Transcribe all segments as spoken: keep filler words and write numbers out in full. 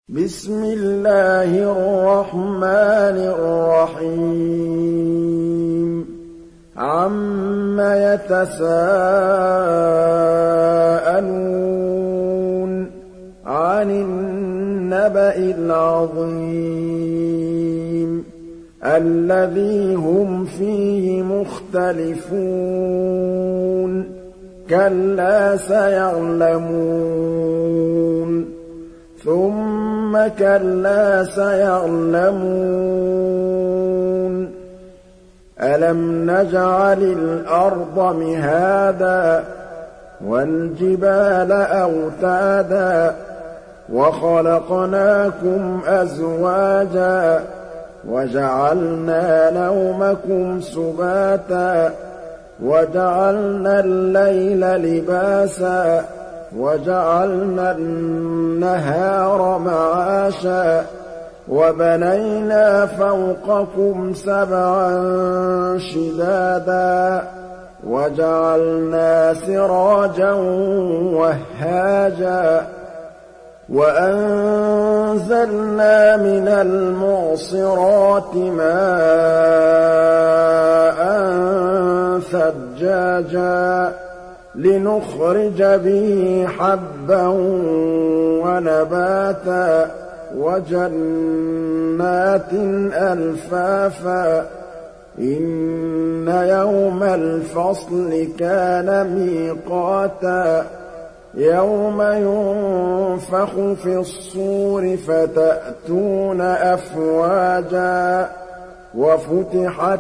بسم الله الرحمن الرحيم عَمَّ يَتَسَاءَلُونَ عَنِ النَّبَإِ الْعَظِيمِ الَّذِي هُمْ فِيهِ مُخْتَلِفُونَ كَلَّا سَيَعْلَمُونَ ثُمَّ كَلَّا سَيَعْلَمُونَ أَلَمْ نَجْعَلِ الْأَرْضَ مِهَادًا وَالْجِبَالَ أَوْتَادًا وَخَلَقْنَاكُمْ أَزْوَاجًا وَجَعَلْنَا نَوْمَكُمْ سُبَاتًا وَجَعَلْنَا اللَّيْلَ لِبَاسًا وَجَعَلْنَا النَّهَارَ مَعَاشًا وَبَنَيْنَا فَوْقَكُمْ سَبْعًا شِدَادًا وَجَعَلْنَا سِرَاجًا وَهَّاجًا وَأَنزَلْنَا مِنَ الْمُعْصِرَاتِ مَاءً ثَجَّاجًا لِنُخْرِجَ بِهِ حَبًّا وَنَبَاتًا وَجَنَّاتٍ أَلْفَافًا إِنَّ يَوْمَ الْفَصْلِ كَانَ مِيقَاتًا يَوْمَ يُنفَخُ فِي الصُّورِ فَتَأْتُونَ أَفْوَاجًا وَفُتِحَتِ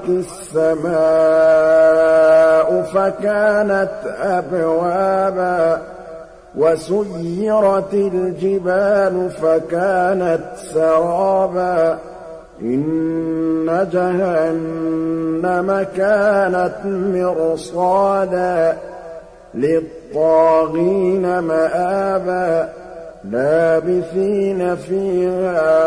السَّمَاءُ فَكَانَتْ أَبْوَابًا وَسُيِّرَتِ الْجِبَالُ فَكَانَتْ سَرَابًا إِنَّ جَهَنَّمَ كَانَتْ مِرْصَادًا لِّلطَّاغِينَ مَآبًا لَّابِثِينَ فِيهَا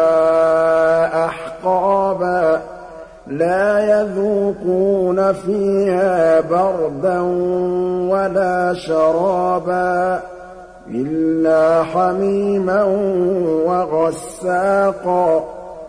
أَحْقَابًا لَّا يَذُوقُونَ فِيهَا بَرْدًا وَلَا شَرَابًا إِلَّا حَمِيمًا وَغَسَّاقًا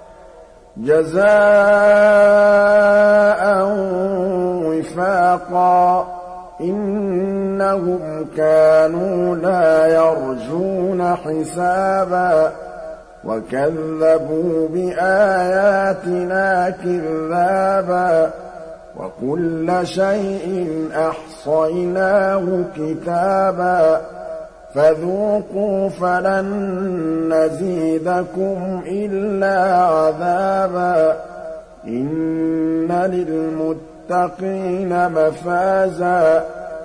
جَزَاءً وِفَاقًا إِنَّهُمْ كَانُوا لَا يَرْجُونَ حِسَابًا وَكَذَّبُوا بِآيَاتِنَا كِذَّابًا وَكُلَّ شَيْءٍ أَحْصَيْنَاهُ كِتَابًا فَذُوقُوا فَلَن نَّزِيدَكُمْ إِلَّا عَذَابًا إِنَّ لِلْمُتَّقِينَ مَفَازًا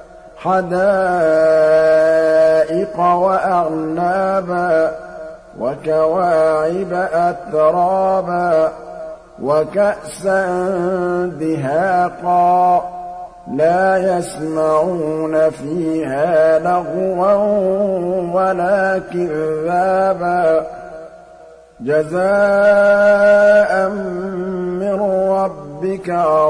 حَدَائِقَ وَأَعْنَابًا وَكَوَاعِبَ أَتْرَابًا وَكَأْسًا دِهَاقًا لَّا يَسْمَعُونَ فِيهَا لَغْوًا وَلَا كِذَّابًا جَزَاءً مِّن رَّبِّكَ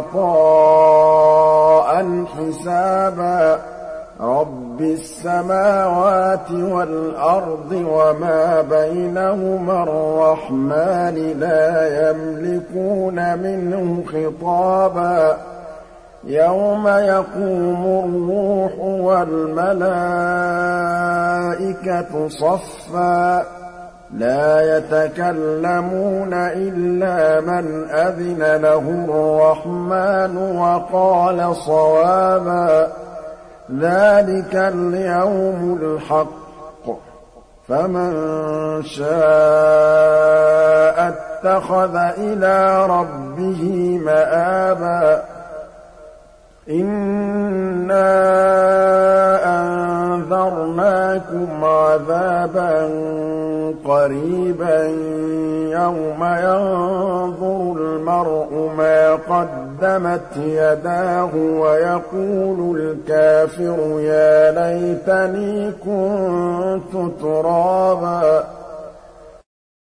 عَطَاءً حِسَابًا رَّبِّ السَّمَاوَاتِ وَالْأَرْضِ وَمَا بَيْنَهُمَا الرَّحْمَٰنِ لَا يَمْلِكُونَ مِنْهُ خِطَابًا يَوْمَ يَقُومُ الرُّوحُ وَالْمَلَائِكَةُ صَفًّا لَّا يَتَكَلَّمُونَ إِلَّا مَنْ أَذِنَ لَهُ الرَّحْمَٰنُ وَقَالَ صَوَابًا ذَٰلِكَ الْيَوْمُ الْحَقُّ فَمَن شَاءَ اتَّخَذَ إِلَىٰ رَبِّهِ مَآبًا إِنَّا أَنذَرْنَاكُمْ عَذَابًا قَرِيبًا يَوْمَ يَنظُرُ الْمَرْءُ مَا قَدَّمَتْ يَدَاهُ وَيَقُولُ الْكَافِرُ يَا لَيْتَنِي كُنتُ تُرَابًا